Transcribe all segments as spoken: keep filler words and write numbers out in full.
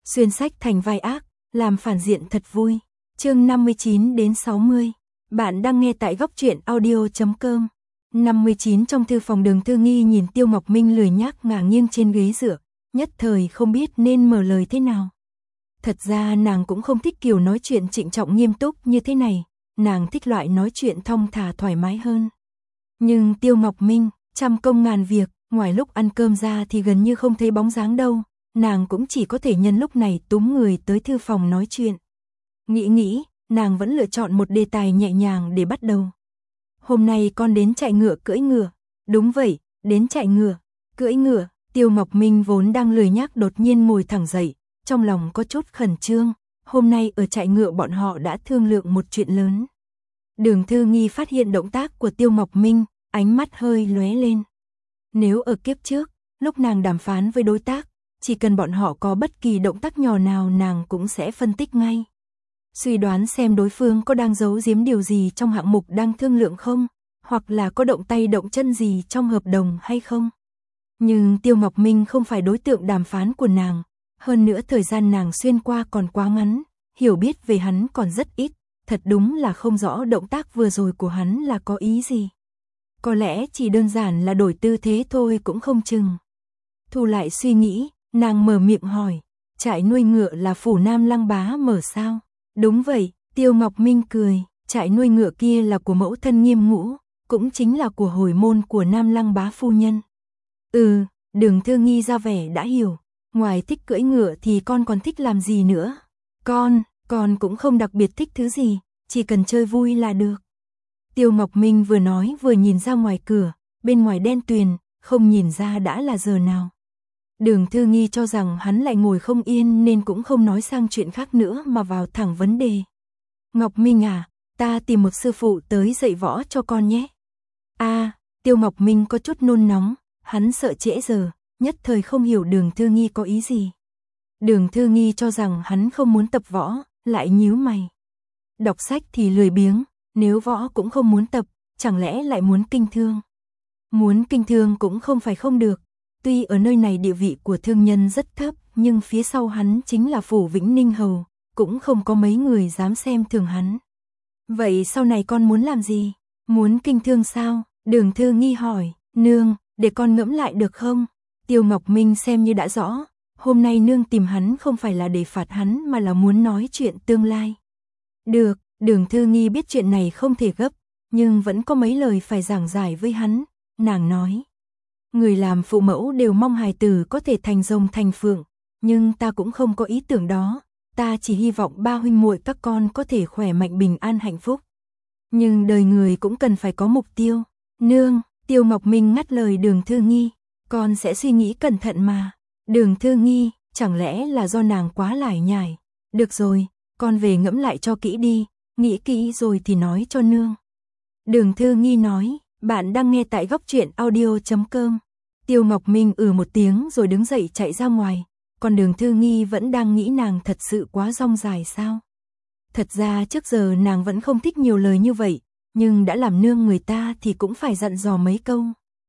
xuyên sách thành vai ác, làm phản diện thật vui. Chương năm mươi chín đến sáu mươi. Bạn đang nghe tại góc truyện audio chấm com. năm mươi chín trong thư phòng Đường Thư Nghi nhìn Tiêu Ngọc Minh lười nhác ngả nghiêng trên ghế dựa, nhất thời không biết nên mở lời thế nào. Thật ra nàng cũng không thích kiểu nói chuyện trịnh trọng nghiêm túc như thế này, nàng thích loại nói chuyện thong thả thoải mái hơn. Nhưng Tiêu Ngọc Minh, trăm công ngàn việc, ngoài lúc ăn cơm ra thì gần như không thấy bóng dáng đâu, nàng cũng chỉ có thể nhân lúc này túm người tới thư phòng nói chuyện. Nghĩ nghĩ, nàng vẫn lựa chọn một đề tài nhẹ nhàng để bắt đầu. Hôm nay con đến chạy ngựa cưỡi ngựa. Đúng vậy, đến chạy ngựa, cưỡi ngựa. Tiêu Ngọc Minh vốn đang lười nhác đột nhiên ngồi thẳng dậy, trong lòng có chút khẩn trương. Hôm nay ở chạy ngựa bọn họ đã thương lượng một chuyện lớn. Đường Thư Nghi phát hiện động tác của Tiêu Ngọc Minh, ánh mắt hơi lóe lên. Nếu ở kiếp trước, lúc nàng đàm phán với đối tác, chỉ cần bọn họ có bất kỳ động tác nhỏ nào nàng cũng sẽ phân tích ngay. Suy đoán xem đối phương có đang giấu giếm điều gì trong hạng mục đang thương lượng không, hoặc là có động tay động chân gì trong hợp đồng hay không. Nhưng Tiêu Ngọc Minh không phải đối tượng đàm phán của nàng, hơn nữa thời gian nàng xuyên qua còn quá ngắn, hiểu biết về hắn còn rất ít, thật đúng là không rõ động tác vừa rồi của hắn là có ý gì. Có lẽ chỉ đơn giản là đổi tư thế thôi cũng không chừng. Thu lại suy nghĩ, nàng mở miệng hỏi, trại nuôi ngựa là phủ Nam Lăng Bá mở sao? Đúng vậy, Tiêu Ngọc Minh cười, trại nuôi ngựa kia là của mẫu thân Nghiêm Ngũ, cũng chính là của hồi môn của Nam Lăng Bá phu nhân. Ừ, Đường Thư Nghi ra vẻ đã hiểu, ngoài thích cưỡi ngựa thì con còn thích làm gì nữa? Con, con cũng không đặc biệt thích thứ gì, chỉ cần chơi vui là được. Tiêu Ngọc Minh vừa nói vừa nhìn ra ngoài cửa, bên ngoài đen tuyền, không nhìn ra đã là giờ nào. Đường Thư Nghi cho rằng hắn lại ngồi không yên nên cũng không nói sang chuyện khác nữa mà vào thẳng vấn đề. Ngọc Minh à, ta tìm một sư phụ tới dạy võ cho con nhé. À, Tiêu Ngọc Minh có chút nôn nóng, hắn sợ trễ giờ, nhất thời không hiểu Đường Thư Nghi có ý gì. Đường Thư Nghi cho rằng hắn không muốn tập võ, lại nhíu mày. Đọc sách thì lười biếng, nếu võ cũng không muốn tập, chẳng lẽ lại muốn kinh thương. Muốn kinh thương cũng không phải không được. Tuy ở nơi này địa vị của thương nhân rất thấp, nhưng phía sau hắn chính là phủ Vĩnh Ninh Hầu, cũng không có mấy người dám xem thường hắn. Vậy sau này con muốn làm gì? Muốn kinh thương sao? Đường Thư Nghi hỏi, nương, để con ngẫm lại được không? Tiêu Ngọc Minh xem như đã rõ, hôm nay nương tìm hắn không phải là để phạt hắn mà là muốn nói chuyện tương lai. Được, Đường Thư Nghi biết chuyện này không thể gấp, nhưng vẫn có mấy lời phải giảng giải với hắn, nàng nói. Người làm phụ mẫu đều mong hài tử có thể thành rồng thành phượng, nhưng ta cũng không có ý tưởng đó, ta chỉ hy vọng ba huynh muội các con có thể khỏe mạnh bình an hạnh phúc. Nhưng đời người cũng cần phải có mục tiêu. Nương, Tiêu Ngọc Minh ngắt lời Đường Thư Nghi, con sẽ suy nghĩ cẩn thận mà. Đường Thư Nghi, chẳng lẽ là do nàng quá lải nhải. Được rồi, con về ngẫm lại cho kỹ đi, nghĩ kỹ rồi thì nói cho nương. Đường Thư Nghi nói, bạn đang nghe tại góc truyện audio chấm com. Tiêu Ngọc Minh ừ một tiếng rồi đứng dậy chạy ra ngoài, còn Đường Thư Nghi vẫn đang nghĩ nàng thật sự quá rong dài sao. Thật ra trước giờ nàng vẫn không thích nhiều lời như vậy, nhưng đã làm nương người ta thì cũng phải dặn dò mấy câu.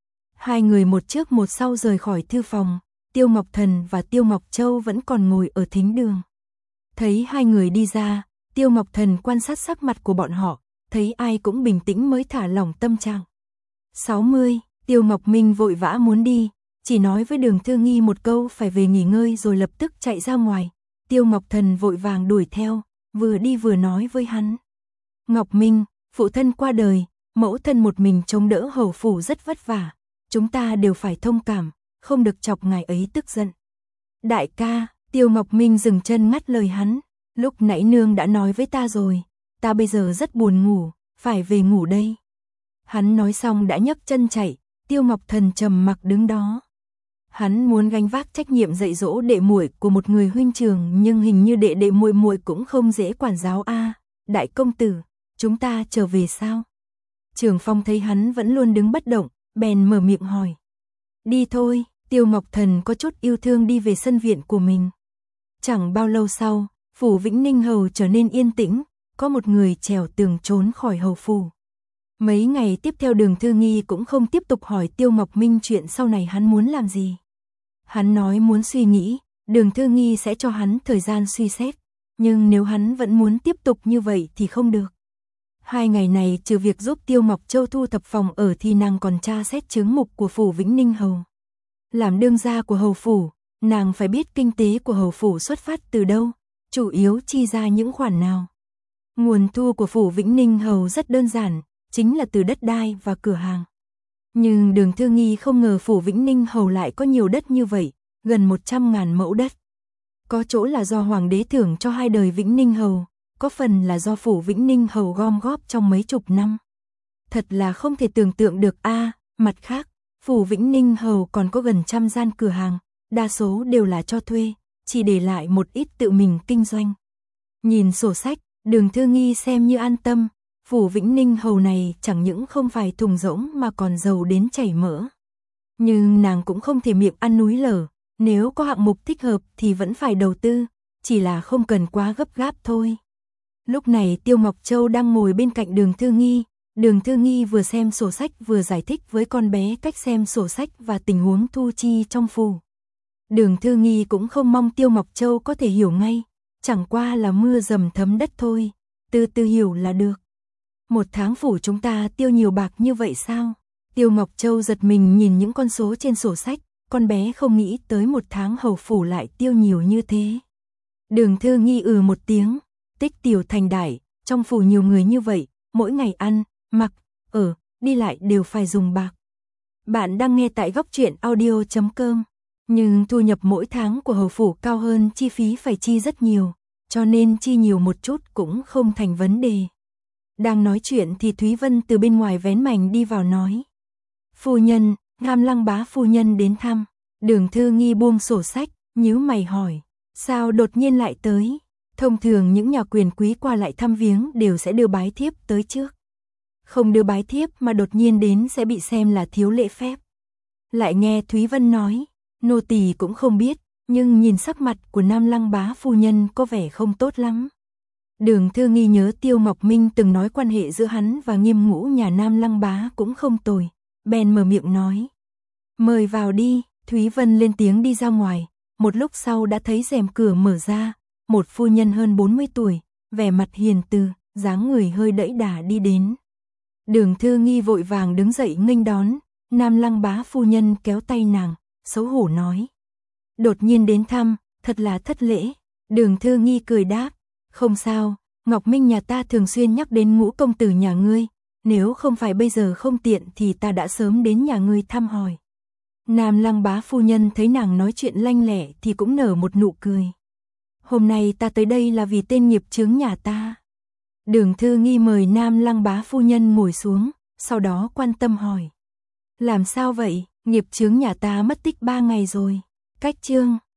Hai người một trước một sau rời khỏi thư phòng, Tiêu Ngọc Thần và Tiêu Ngọc Châu vẫn còn ngồi ở thính đường. Thấy hai người đi ra, Tiêu Ngọc Thần quan sát sắc mặt của bọn họ, thấy ai cũng bình tĩnh mới thả lỏng tâm trạng. sáu mươi, Tiêu Ngọc Minh vội vã muốn đi, chỉ nói với Đường Thư Nghi một câu phải về nghỉ ngơi rồi lập tức chạy ra ngoài. Tiêu Ngọc Thần vội vàng đuổi theo, vừa đi vừa nói với hắn. Ngọc Minh, phụ thân qua đời, mẫu thân một mình chống đỡ hầu phủ rất vất vả, chúng ta đều phải thông cảm, không được chọc ngài ấy tức giận. Đại ca, Tiêu Ngọc Minh dừng chân ngắt lời hắn, lúc nãy nương đã nói với ta rồi, ta bây giờ rất buồn ngủ, phải về ngủ đây. Hắn nói xong đã nhấc chân chạy, Tiêu Ngọc Thần trầm mặc đứng đó. Hắn muốn gánh vác trách nhiệm dạy dỗ đệ muội của một người huynh trưởng, nhưng hình như đệ đệ muội muội cũng không dễ quản giáo a. À, đại công tử, chúng ta trở về sao? Trường Phong thấy hắn vẫn luôn đứng bất động, bèn mở miệng hỏi. Đi thôi, Tiêu Ngọc Thần có chút yêu thương đi về sân viện của mình. Chẳng bao lâu sau, phủ Vĩnh Ninh Hầu trở nên yên tĩnh, có một người trèo tường trốn khỏi hầu phủ. Mấy ngày tiếp theo Đường Thư Nghi cũng không tiếp tục hỏi Tiêu Ngọc Minh chuyện sau này hắn muốn làm gì. Hắn nói muốn suy nghĩ, Đường Thư Nghi sẽ cho hắn thời gian suy xét, nhưng nếu hắn vẫn muốn tiếp tục như vậy thì không được. Hai ngày này trừ việc giúp Tiêu Ngọc Châu thu thập phòng ở thì nàng còn tra xét chứng mục của phủ Vĩnh Ninh Hầu. Làm đương gia của hầu phủ, nàng phải biết kinh tế của hầu phủ xuất phát từ đâu, chủ yếu chi ra những khoản nào. Nguồn thu của phủ Vĩnh Ninh Hầu rất đơn giản, chính là từ đất đai và cửa hàng. Nhưng Đường Thư Nghi không ngờ phủ Vĩnh Ninh Hầu lại có nhiều đất như vậy, gần một trăm ngàn mẫu đất. Có chỗ là do hoàng đế thưởng cho hai đời Vĩnh Ninh Hầu, có phần là do phủ Vĩnh Ninh Hầu gom góp trong mấy chục năm. Thật là không thể tưởng tượng được a. À, mặt khác, phủ Vĩnh Ninh Hầu còn có gần trăm gian cửa hàng, đa số đều là cho thuê, chỉ để lại một ít tự mình kinh doanh. Nhìn sổ sách, Đường Thư Nghi xem như an tâm, phủ Vĩnh Ninh Hầu này chẳng những không phải thùng rỗng mà còn giàu đến chảy mỡ. Nhưng nàng cũng không thể miệng ăn núi lở, nếu có hạng mục thích hợp thì vẫn phải đầu tư, chỉ là không cần quá gấp gáp thôi. Lúc này Tiêu Ngọc Châu đang ngồi bên cạnh Đường Thư Nghi, Đường Thư Nghi vừa xem sổ sách vừa giải thích với con bé cách xem sổ sách và tình huống thu chi trong phủ. Đường Thư Nghi cũng không mong Tiêu Ngọc Châu có thể hiểu ngay, chẳng qua là mưa dầm thấm đất thôi, từ từ hiểu là được. Một tháng phủ chúng ta tiêu nhiều bạc như vậy sao? Tiêu Ngọc Châu giật mình nhìn những con số trên sổ sách, con bé không nghĩ tới một tháng hầu phủ lại tiêu nhiều như thế. Đường Thư Nghi ừ một tiếng, tích tiểu thành đại, trong phủ nhiều người như vậy, mỗi ngày ăn, mặc, ở, đi lại đều phải dùng bạc. Bạn đang nghe tại góc truyện audio chấm com. Nhưng thu nhập mỗi tháng của hầu phủ cao hơn chi phí phải chi rất nhiều, cho nên chi nhiều một chút cũng không thành vấn đề. Đang nói chuyện thì Thúy Vân từ bên ngoài vén mành đi vào nói. Phu nhân, Ngam Lăng bá phu nhân đến thăm. Đường Thư Nghi buông sổ sách, nhíu mày hỏi. Sao đột nhiên lại tới? Thông thường những nhà quyền quý qua lại thăm viếng đều sẽ đưa bái thiếp tới trước. Không đưa bái thiếp mà đột nhiên đến sẽ bị xem là thiếu lễ phép. Lại nghe Thúy Vân nói. Nô tỳ cũng không biết, nhưng nhìn sắc mặt của Nam Lăng bá phu nhân có vẻ không tốt lắm. Đường Thư Nghi nhớ Tiêu Ngọc Minh từng nói quan hệ giữa hắn và Nghiêm Ngũ nhà Nam Lăng bá cũng không tồi, bèn mở miệng nói. Mời vào đi, Thúy Vân lên tiếng đi ra ngoài, một lúc sau đã thấy rèm cửa mở ra, một phu nhân hơn bốn mươi tuổi, vẻ mặt hiền từ, dáng người hơi đẫy đà đi đến. Đường Thư Nghi vội vàng đứng dậy nghênh đón, Nam Lăng bá phu nhân kéo tay nàng, xấu hổ nói. Đột nhiên đến thăm, thật là thất lễ. Đường Thư Nghi cười đáp. Không sao, Ngọc Minh nhà ta thường xuyên nhắc đến Ngũ công tử nhà ngươi, nếu không phải bây giờ không tiện thì ta đã sớm đến nhà ngươi thăm hỏi. Nam Lăng bá phu nhân thấy nàng nói chuyện lanh lẹ thì cũng nở một nụ cười. Hôm nay ta tới đây là vì tên nghiệp chướng nhà ta. Đường Thư Nghi mời Nam Lăng bá phu nhân ngồi xuống, sau đó quan tâm hỏi. Làm sao vậy? Nghiệp chướng nhà ta mất tích ba ngày rồi. Cách chương